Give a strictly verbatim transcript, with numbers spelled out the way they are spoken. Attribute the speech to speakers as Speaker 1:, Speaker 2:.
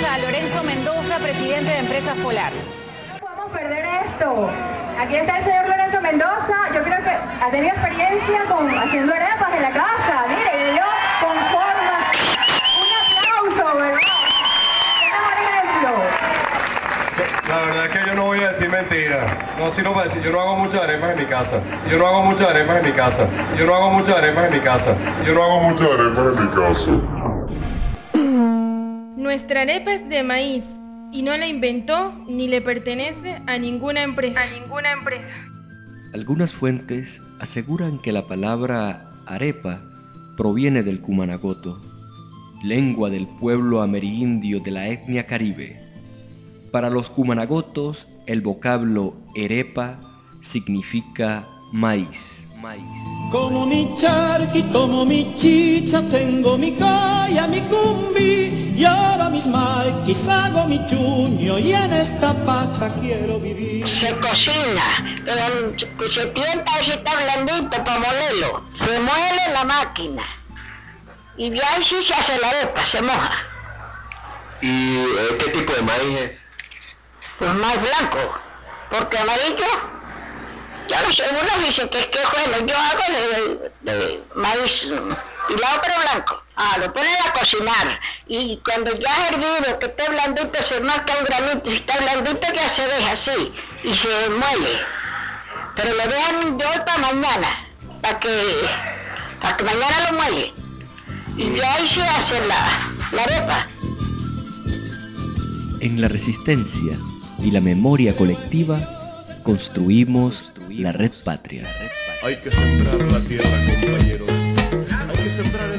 Speaker 1: a Lorenzo Mendoza, presidente de Empresas Polar.
Speaker 2: No podemos perder esto. Aquí está el señor Lorenzo Mendoza. Yo creo que ha tenido experiencia con haciendo arepas en la casa. Mire, yo con forma. Un aplauso, ¿verdad? ¿Qué mejor ejemplo?
Speaker 3: La verdad es que yo no voy a decir mentira. No sino para decir, yo no hago muchas arepas en mi casa. Yo no hago muchas arepas en mi casa. Yo no hago muchas arepas en mi casa. Yo no hago muchas arepas en mi casa.
Speaker 4: Nuestra arepa es de maíz y no la inventó ni le pertenece a ninguna empresa. A ninguna empresa.
Speaker 5: Algunas fuentes aseguran que la palabra arepa proviene del cumanagoto, lengua del pueblo amerindio de la etnia caribe. Para los cumanagotos, el vocablo arepa significa maíz. maíz.
Speaker 6: Como mi charqui, como mi chicha, tengo mi calla, mi cumbi, y ahora mis marquis hago mi chuño, y en esta pacha quiero vivir.
Speaker 7: Se cocina, eh, se tienta y está blandito para molerlo, se muele en la máquina, y de ahí sí se hace la arepa, se moja.
Speaker 8: ¿Y eh, qué tipo de maíz es?
Speaker 7: Pues más blanco, porque amarillo, ya no sé, unos dicen que es que bueno, yo hago de, de, de maíz y la otra blanco. Ah, lo ponen a cocinar y cuando ya ha hervido, que esté blandito, se marca un granito, si está blandito ya se deja así y se muele. Pero lo dejan de hoy para mañana, para que, para que mañana lo muele. Y de ahí se hace la, la arepa.
Speaker 5: En la resistencia y la memoria colectiva construimos la Red Patria.
Speaker 3: Hay que sembrar la tierra, compañeros. Hay que sembrar